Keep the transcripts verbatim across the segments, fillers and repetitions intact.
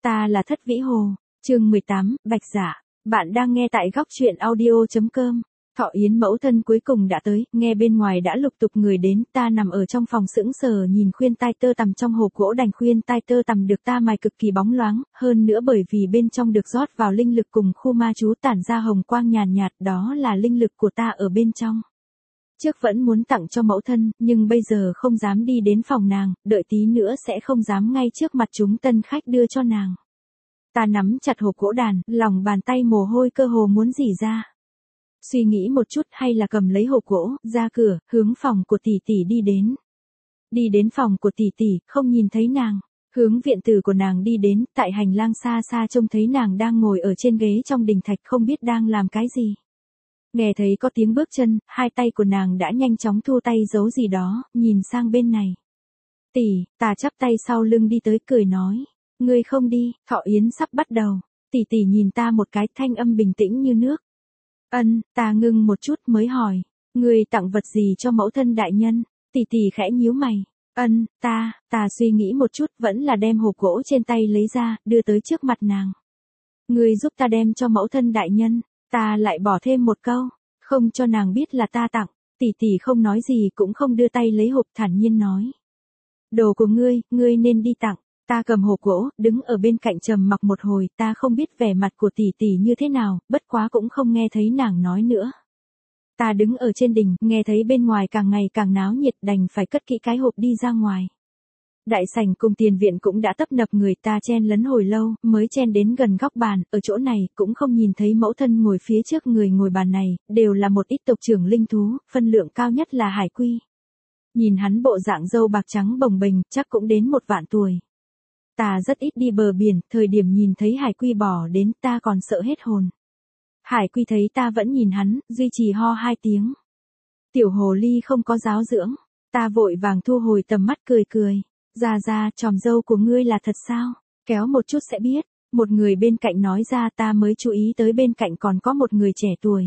Ta là Thất Vĩ Hồ, chương mười tám, Bạch Dạ. Bạn đang nghe tại góc truyện audio.com. Thọ Yến mẫu thân cuối cùng đã tới, nghe bên ngoài đã lục tục người đến, ta nằm ở trong phòng sững sờ nhìn khuyên tai tơ tằm trong hộp gỗ đành khuyên tai tơ tằm được ta mài cực kỳ bóng loáng, hơn nữa bởi vì bên trong được rót vào linh lực cùng khu ma chú tản ra hồng quang nhàn nhạt, đó là linh lực của ta ở bên trong. Trước vẫn muốn tặng cho mẫu thân, nhưng bây giờ không dám đi đến phòng nàng, đợi tí nữa sẽ không dám ngay trước mặt chúng tân khách đưa cho nàng. Ta nắm chặt hộp gỗ đàn, lòng bàn tay mồ hôi cơ hồ muốn rỉ ra. Suy nghĩ một chút hay là cầm lấy hộp gỗ, ra cửa, hướng phòng của tỷ tỷ đi đến. Đi đến phòng của tỷ tỷ, không nhìn thấy nàng. Hướng viện tử của nàng đi đến, tại hành lang xa xa trông thấy nàng đang ngồi ở trên ghế trong đình thạch không biết đang làm cái gì. Nghe thấy có tiếng bước chân, hai tay của nàng đã nhanh chóng thu tay giấu gì đó, nhìn sang bên này. Tỷ, ta chắp tay sau lưng đi tới cười nói. Ngươi không đi, Thọ Yến sắp bắt đầu. Tỷ tỷ nhìn ta một cái thanh âm bình tĩnh như nước. Ân, ta ngưng một chút mới hỏi. Ngươi tặng vật gì cho mẫu thân đại nhân? Tỷ tỷ khẽ nhíu mày. Ân, ta, ta suy nghĩ một chút vẫn là đem hộp gỗ trên tay lấy ra, đưa tới trước mặt nàng. Ngươi giúp ta đem cho mẫu thân đại nhân. Ta lại bỏ thêm một câu, không cho nàng biết là ta tặng, tỷ tỷ không nói gì cũng không đưa tay lấy hộp thản nhiên nói. Đồ của ngươi, ngươi nên đi tặng, ta cầm hộp gỗ, đứng ở bên cạnh trầm mặc một hồi, ta không biết vẻ mặt của tỷ tỷ như thế nào, bất quá cũng không nghe thấy nàng nói nữa. Ta đứng ở trên đỉnh, nghe thấy bên ngoài càng ngày càng náo nhiệt đành phải cất kỹ cái hộp đi ra ngoài. Đại sảnh cùng tiền viện cũng đã tấp nập người ta chen lấn hồi lâu, mới chen đến gần góc bàn, ở chỗ này, cũng không nhìn thấy mẫu thân ngồi phía trước người ngồi bàn này, đều là một ít tộc trưởng linh thú, phân lượng cao nhất là Hải Quy. Nhìn hắn bộ dạng râu bạc trắng bồng bềnh, chắc cũng đến một vạn tuổi. Ta rất ít đi bờ biển, thời điểm nhìn thấy Hải Quy bỏ đến ta còn sợ hết hồn. Hải Quy thấy ta vẫn nhìn hắn, duy trì ho hai tiếng. Tiểu hồ ly không có giáo dưỡng, ta vội vàng thu hồi tầm mắt cười cười. Ra ra, tròm dâu của ngươi là thật sao? Kéo một chút sẽ biết. Một người bên cạnh nói ra ta mới chú ý tới bên cạnh còn có một người trẻ tuổi.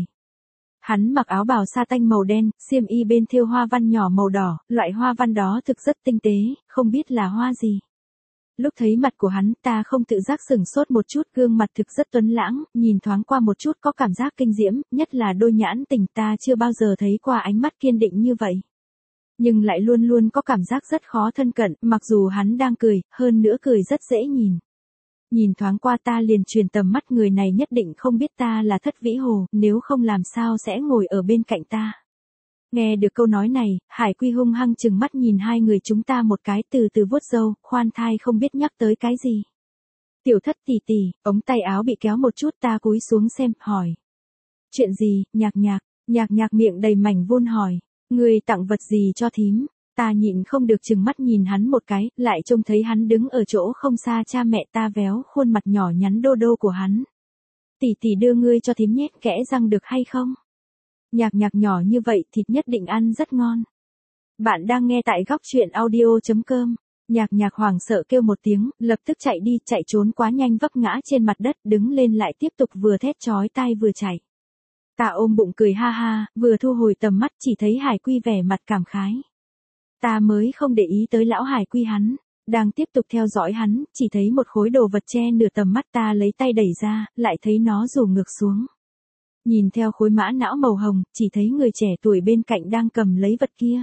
Hắn mặc áo bào sa tanh màu đen, xiêm y bên thêu hoa văn nhỏ màu đỏ, loại hoa văn đó thực rất tinh tế, không biết là hoa gì. Lúc thấy mặt của hắn ta không tự giác sửng sốt một chút, gương mặt thực rất tuấn lãng, nhìn thoáng qua một chút có cảm giác kinh diễm, nhất là đôi nhãn tình ta chưa bao giờ thấy qua ánh mắt kiên định như vậy. Nhưng lại luôn luôn có cảm giác rất khó thân cận, mặc dù hắn đang cười, hơn nữa cười rất dễ nhìn. Nhìn thoáng qua ta liền truyền tầm mắt người này nhất định không biết ta là Thất Vĩ Hồ, nếu không làm sao sẽ ngồi ở bên cạnh ta. Nghe được câu nói này, Hải Quy hung hăng chừng mắt nhìn hai người chúng ta một cái từ từ vuốt râu, khoan thai không biết nhắc tới cái gì. Tiểu Thất tỷ tỷ, ống tay áo bị kéo một chút ta cúi xuống xem, hỏi. Chuyện gì, nhạc nhạc, nhạc nhạc miệng đầy mảnh vun hỏi. Ngươi tặng vật gì cho thím? Ta nhịn không được chừng mắt nhìn hắn một cái, lại trông thấy hắn đứng ở chỗ không xa cha mẹ ta véo khuôn mặt nhỏ nhắn đô đô của hắn. Tỷ tỷ đưa ngươi cho thím nhét kẽ răng được hay không? Nhạc nhạc nhỏ như vậy thịt nhất định ăn rất ngon. Bạn đang nghe tại góc truyện audio.com. Nhạc nhạc hoảng sợ kêu một tiếng, lập tức chạy đi, chạy trốn quá nhanh vấp ngã trên mặt đất, đứng lên lại tiếp tục vừa thét chói tai vừa chạy. Ta ôm bụng cười ha ha, vừa thu hồi tầm mắt chỉ thấy Hải Quy vẻ mặt cảm khái. Ta mới không để ý tới lão Hải Quy hắn, đang tiếp tục theo dõi hắn, chỉ thấy một khối đồ vật che nửa tầm mắt ta lấy tay đẩy ra, lại thấy nó rủ ngược xuống. Nhìn theo khối mã não màu hồng, chỉ thấy người trẻ tuổi bên cạnh đang cầm lấy vật kia.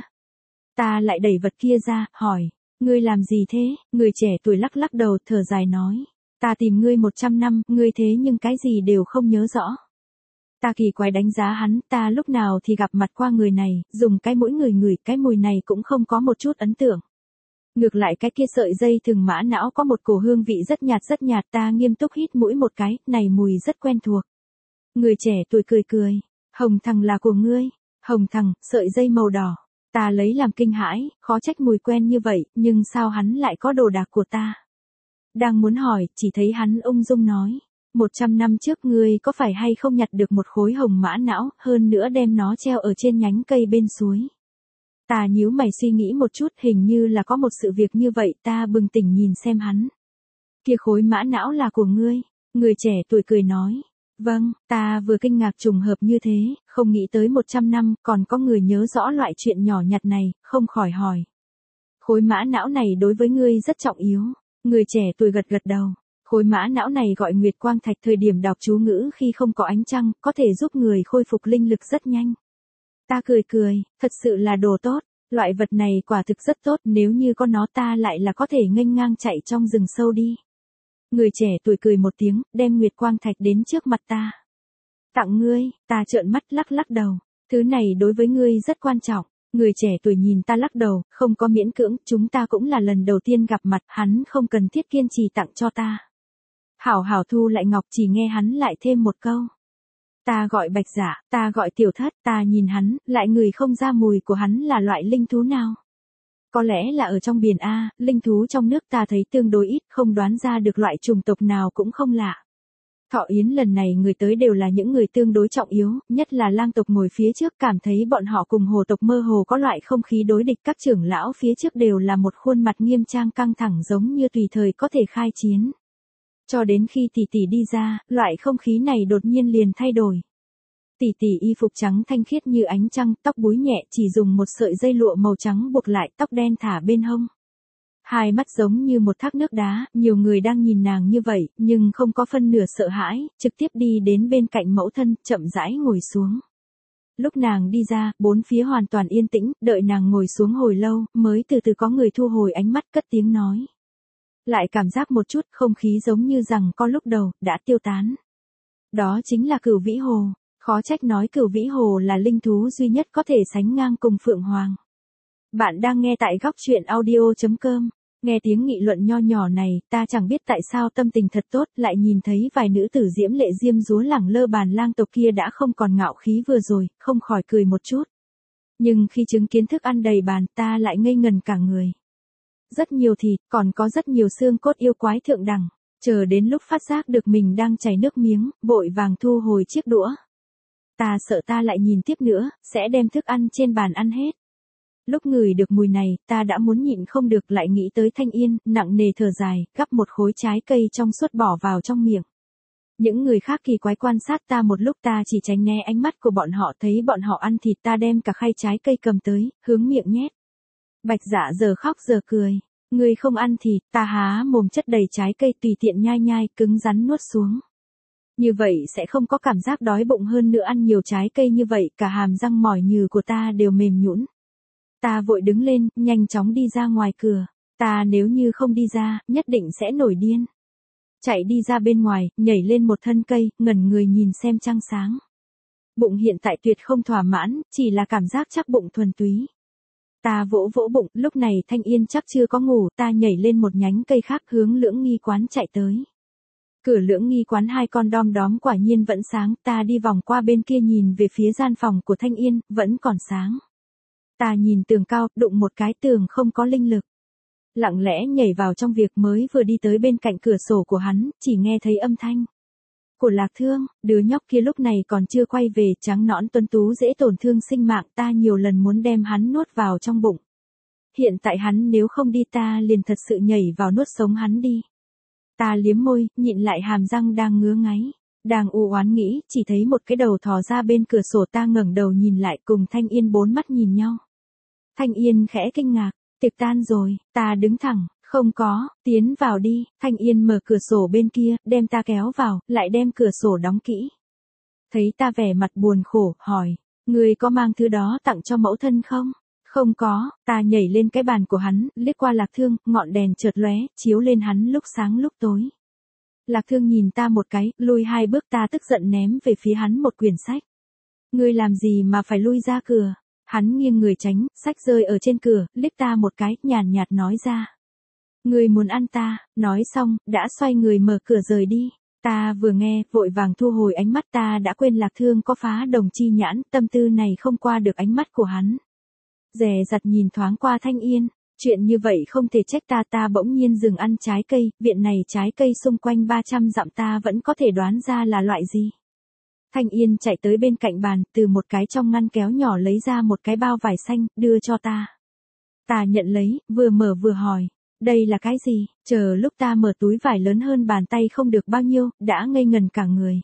Ta lại đẩy vật kia ra, hỏi, ngươi làm gì thế? Người trẻ tuổi lắc lắc đầu thở dài nói, ta tìm ngươi một trăm năm, ngươi thế nhưng cái gì đều không nhớ rõ. Ta kỳ quái đánh giá hắn, ta lúc nào thì gặp mặt qua người này, dùng cái mũi người ngửi cái mùi này cũng không có một chút ấn tượng. Ngược lại cái kia sợi dây thừng mã não có một cổ hương vị rất nhạt rất nhạt, ta nghiêm túc hít mũi một cái, này mùi rất quen thuộc. Người trẻ tuổi cười cười, Hồng thằng là của ngươi, Hồng thằng, sợi dây màu đỏ. Ta lấy làm kinh hãi, khó trách mùi quen như vậy, nhưng sao hắn lại có đồ đạc của ta? Đang muốn hỏi, chỉ thấy hắn ung dung nói. Một trăm năm trước ngươi có phải hay không nhặt được một khối hồng mã não, hơn nữa đem nó treo ở trên nhánh cây bên suối. Ta nhíu mày suy nghĩ một chút, hình như là có một sự việc như vậy, ta bừng tỉnh nhìn xem hắn. Kia khối mã não là của ngươi, người trẻ tuổi cười nói. Vâng, ta vừa kinh ngạc trùng hợp như thế, không nghĩ tới một trăm năm, còn có người nhớ rõ loại chuyện nhỏ nhặt này, không khỏi hỏi. Khối mã não này đối với ngươi rất trọng yếu, người trẻ tuổi gật gật đầu. Khối mã não này gọi Nguyệt Quang Thạch, thời điểm đọc chú ngữ khi không có ánh trăng, có thể giúp người khôi phục linh lực rất nhanh. Ta cười cười, thật sự là đồ tốt, loại vật này quả thực rất tốt, nếu như có nó ta lại là có thể nghênh ngang chạy trong rừng sâu đi. Người trẻ tuổi cười một tiếng, đem Nguyệt Quang Thạch đến trước mặt ta. Tặng ngươi, ta trợn mắt lắc lắc đầu, thứ này đối với ngươi rất quan trọng. Người trẻ tuổi nhìn ta lắc đầu, không có miễn cưỡng, chúng ta cũng là lần đầu tiên gặp mặt, hắn không cần thiết kiên trì tặng cho ta. Hảo hảo thu lại ngọc, chỉ nghe hắn lại thêm một câu. Ta gọi Bạch Dạ, ta gọi Tiểu Thất, ta nhìn hắn, lại ngửi không ra mùi của hắn là loại linh thú nào. Có lẽ là ở trong biển A, linh thú trong nước ta thấy tương đối ít, không đoán ra được loại chủng tộc nào cũng không lạ. Thọ yến lần này người tới đều là những người tương đối trọng yếu, nhất là lang tộc ngồi phía trước, cảm thấy bọn họ cùng hồ tộc mơ hồ có loại không khí đối địch, các trưởng lão phía trước đều là một khuôn mặt nghiêm trang căng thẳng giống như tùy thời có thể khai chiến. Cho đến khi tỷ tỷ đi ra, loại không khí này đột nhiên liền thay đổi. Tỷ tỷ y phục trắng thanh khiết như ánh trăng, tóc búi nhẹ, chỉ dùng một sợi dây lụa màu trắng buộc lại, tóc đen thả bên hông. Hai mắt giống như một thác nước đá, nhiều người đang nhìn nàng như vậy, nhưng không có phân nửa sợ hãi, trực tiếp đi đến bên cạnh mẫu thân, chậm rãi ngồi xuống. Lúc nàng đi ra, bốn phía hoàn toàn yên tĩnh, đợi nàng ngồi xuống hồi lâu, mới từ từ có người thu hồi ánh mắt, cất tiếng nói. Lại cảm giác một chút, không khí giống như rằng có lúc đầu, đã tiêu tán. Đó chính là Cửu Vĩ Hồ, khó trách nói Cửu Vĩ Hồ là linh thú duy nhất có thể sánh ngang cùng Phượng Hoàng. Bạn đang nghe tại góc truyện audio chấm com. Nghe tiếng nghị luận nho nhỏ này, ta chẳng biết tại sao tâm tình thật tốt, lại nhìn thấy vài nữ tử diễm lệ diêm dúa lẳng lơ bàn lang tộc kia đã không còn ngạo khí vừa rồi, không khỏi cười một chút. Nhưng khi chứng kiến thức ăn đầy bàn, ta lại ngây ngần cả người. Rất nhiều thịt, còn có rất nhiều xương cốt yêu quái thượng đẳng, chờ đến lúc phát giác được mình đang chảy nước miếng, vội vàng thu hồi chiếc đũa. Ta sợ ta lại nhìn tiếp nữa, sẽ đem thức ăn trên bàn ăn hết. Lúc ngửi được mùi này, ta đã muốn nhịn không được, lại nghĩ tới Thanh Yên, nặng nề thở dài, gắp một khối trái cây trong suốt bỏ vào trong miệng. Những người khác kỳ quái quan sát ta một lúc, ta chỉ tránh né ánh mắt của bọn họ, thấy bọn họ ăn thịt, ta đem cả khay trái cây cầm tới, hướng miệng nhét. Bạch Dạ giờ khóc giờ cười, ngươi không ăn thịt, ta há mồm chất đầy trái cây tùy tiện nhai nhai, cứng rắn nuốt xuống. Như vậy sẽ không có cảm giác đói bụng, hơn nữa ăn nhiều trái cây như vậy, cả hàm răng mỏi nhừ của ta đều mềm nhũn. Ta vội đứng lên, nhanh chóng đi ra ngoài cửa. Ta nếu như không đi ra, nhất định sẽ nổi điên. Chạy đi ra bên ngoài, nhảy lên một thân cây, ngẩn người nhìn xem trăng sáng. Bụng hiện tại tuyệt không thỏa mãn, chỉ là cảm giác chắc bụng thuần túy. Ta vỗ vỗ bụng, lúc này Thanh Yên chắc chưa có ngủ, ta nhảy lên một nhánh cây khác hướng Lưỡng Nghi quán chạy tới. Cửa Lưỡng Nghi quán hai con đom đóm quả nhiên vẫn sáng, ta đi vòng qua bên kia nhìn về phía gian phòng của Thanh Yên, vẫn còn sáng. Ta nhìn tường cao, đụng một cái tường không có linh lực. Lặng lẽ nhảy vào trong việc, mới vừa đi tới bên cạnh cửa sổ của hắn, chỉ nghe thấy âm thanh của Lạc Thương, đứa nhóc kia lúc này còn chưa quay về, trắng nõn tuấn tú dễ tổn thương sinh mạng, ta nhiều lần muốn đem hắn nuốt vào trong bụng. Hiện tại hắn nếu không đi ta liền thật sự nhảy vào nuốt sống hắn đi. Ta liếm môi, nhịn lại hàm răng đang ngứa ngáy, đang u oán nghĩ, chỉ thấy một cái đầu thò ra bên cửa sổ, ta ngẩng đầu nhìn lại, cùng Thanh Yên bốn mắt nhìn nhau. Thanh Yên khẽ kinh ngạc, tiệc tan rồi, ta đứng thẳng, không có, tiến vào đi. Thanh Yên mở cửa sổ bên kia, đem ta kéo vào, lại đem cửa sổ đóng kỹ. Thấy ta vẻ mặt buồn khổ, hỏi, người có mang thứ đó tặng cho mẫu thân không? Không có. Ta nhảy lên cái bàn của hắn, liếc qua Lạc Thương, ngọn đèn chợt lóe, chiếu lên hắn lúc sáng lúc tối. Lạc Thương nhìn ta một cái, lùi hai bước, ta tức giận ném về phía hắn một quyển sách. Ngươi làm gì mà phải lui ra cửa? Hắn nghiêng người tránh, sách rơi ở trên cửa, liếc ta một cái, nhàn nhạt nói ra. Ngươi muốn ăn ta, nói xong, đã xoay người mở cửa rời đi. Ta vừa nghe, vội vàng thu hồi ánh mắt, ta đã quên Lạc Thương có phá đồng chi nhãn, tâm tư này không qua được ánh mắt của hắn. Dè dặt nhìn thoáng qua Thanh Yên, chuyện như vậy không thể trách ta, ta bỗng nhiên dừng ăn trái cây, viện này trái cây xung quanh ba trăm dặm ta vẫn có thể đoán ra là loại gì. Thanh Yên chạy tới bên cạnh bàn, từ một cái trong ngăn kéo nhỏ lấy ra một cái bao vải xanh, đưa cho ta. Ta nhận lấy, vừa mở vừa hỏi, đây là cái gì? Chờ lúc ta mở túi vải lớn hơn bàn tay không được bao nhiêu, đã ngây ngần cả người.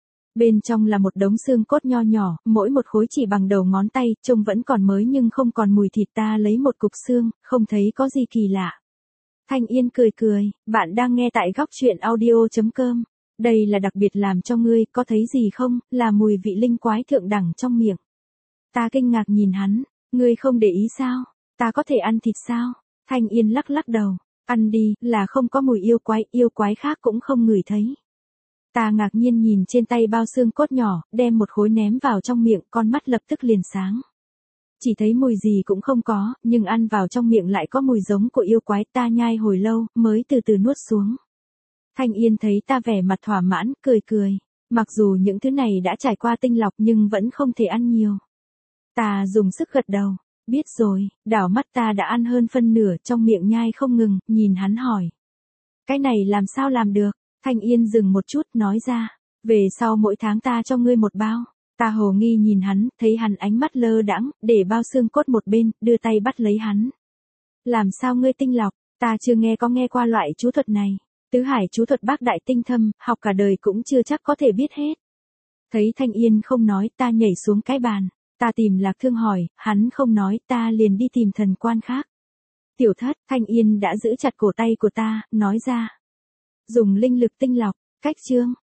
Bên trong là một đống xương cốt nho nhỏ, mỗi một khối chỉ bằng đầu ngón tay, trông vẫn còn mới nhưng không còn mùi thịt. Ta lấy một cục xương, không thấy có gì kỳ lạ. Thanh Yên cười cười, bạn đang nghe tại góc chuyện audio.com. Đây là đặc biệt làm cho ngươi, có thấy gì không, là mùi vị linh quái thượng đẳng trong miệng. Ta kinh ngạc nhìn hắn, ngươi không để ý sao, ta có thể ăn thịt sao? Thanh Yên lắc lắc đầu, ăn đi, là không có mùi yêu quái, yêu quái khác cũng không ngửi thấy. Ta ngạc nhiên nhìn trên tay bao xương cốt nhỏ, đem một khối ném vào trong miệng, con mắt lập tức liền sáng. Chỉ thấy mùi gì cũng không có, nhưng ăn vào trong miệng lại có mùi giống của yêu quái, ta nhai hồi lâu, mới từ từ nuốt xuống. Thanh Yên thấy ta vẻ mặt thỏa mãn, cười cười. Mặc dù những thứ này đã trải qua tinh lọc nhưng vẫn không thể ăn nhiều. Ta dùng sức gật đầu. Biết rồi, đảo mắt ta đã ăn hơn phân nửa, trong miệng nhai không ngừng, nhìn hắn hỏi. Cái này làm sao làm được? Thanh Yên dừng một chút, nói ra. Về sau mỗi tháng ta cho ngươi một bao. Ta hồ nghi nhìn hắn, thấy hắn ánh mắt lơ đãng, để bao xương cốt một bên, đưa tay bắt lấy hắn. Làm sao ngươi tinh lọc? Ta chưa nghe có nghe qua loại chú thuật này. Tứ hải chú thuật bác đại tinh thâm, học cả đời cũng chưa chắc có thể biết hết. Thấy Thanh Yên không nói, ta nhảy xuống cái bàn. Ta tìm Lạc Thương hỏi, hắn không nói, ta liền đi tìm thần quan khác. Tiểu thất, Thanh Yên đã giữ chặt cổ tay của ta, nói ra. Dùng linh lực tinh lọc, cách chương.